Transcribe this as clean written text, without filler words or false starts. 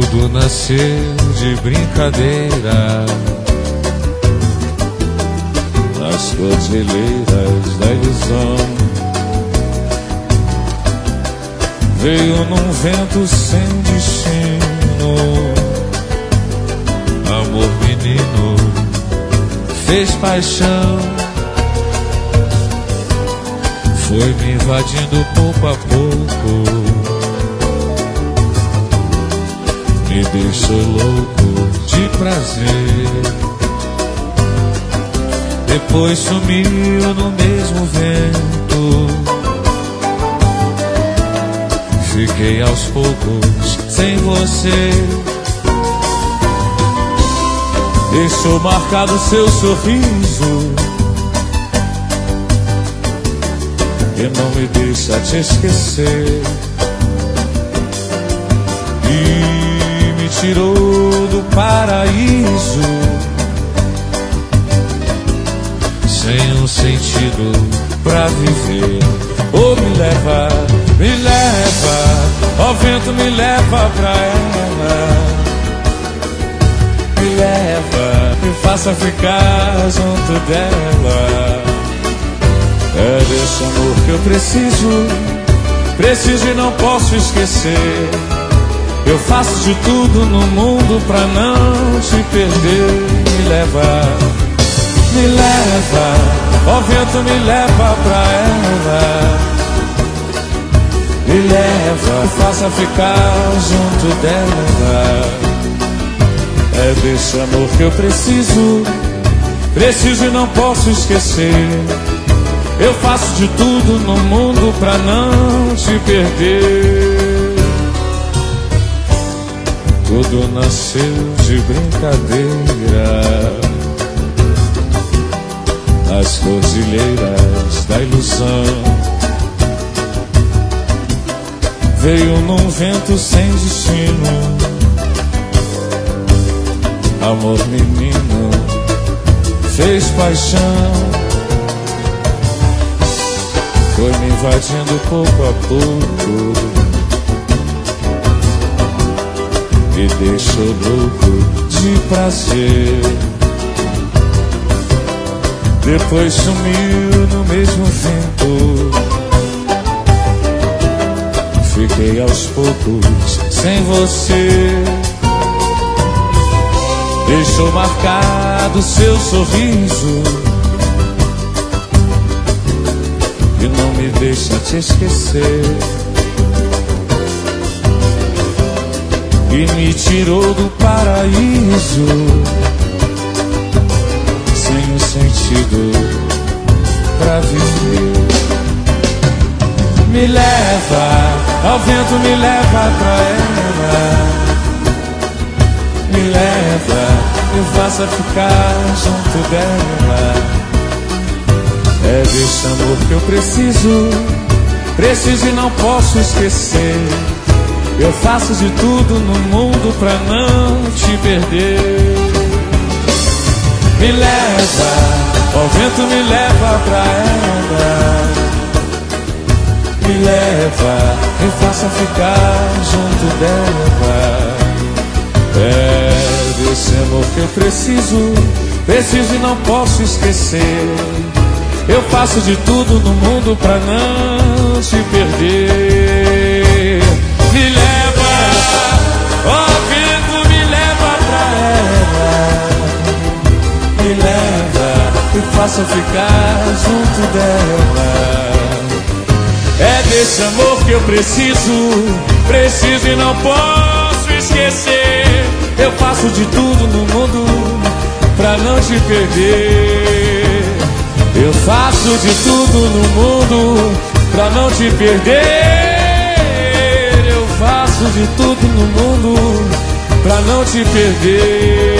Tudo nasceu de brincadeira nas cordilheiras da ilusão. Veio num vento sem destino. Amor menino fez paixão. Foi me invadindo pouco a pouco. Me deixou louco de prazer. Depois sumiu no mesmo vento. Fiquei aos poucos sem você. Deixou marcado seu sorriso e não me deixa te esquecer. E me tirou do paraíso sem um sentido pra viver. Oh, me leva, ó vento, me leva pra ela. Me leva, me faça ficar junto dela. É desse amor que eu preciso e não posso esquecer. Eu faço de tudo no mundo pra não te perder. Me leva, ó vento, me leva pra ela. Me leva, me faça ficar junto dela. É desse amor que eu preciso e não posso esquecer. Eu faço de tudo no mundo pra não te perder. Tudo nasceu de brincadeira nas cordilheiras da ilusão. Veio num vento sem destino. Amor menino fez paixão. Foi me invadindo pouco a pouco. Me deixou louco de prazer. Depois sumiu no mesmo vento. Fiquei aos poucos sem você. Deixou marcado seu sorriso e não me deixa te esquecer. E me tirou do paraíso sem um sentido pra viver. Me leva, ao vento, me leva pra ela. Me leva, me faça ficar junto dela. É desse amor que eu preciso e não posso esquecer. Eu faço de tudo no mundo pra não te perder. Me leva, ó vento, me leva pra ela. Me leva, me faça ficar junto dela. É desse amor que eu preciso e não posso esquecer. Eu faço de tudo no mundo pra não te perder. Me leva, ó vento, me leva pra ela. Me leva, me faça ficar junto dela. É desse amor que eu preciso e não posso esquecer. Eu faço de tudo no mundo pra não te perder. Eu faço de tudo no mundo pra não te perder. Eu faço de tudo no mundo pra não te perder.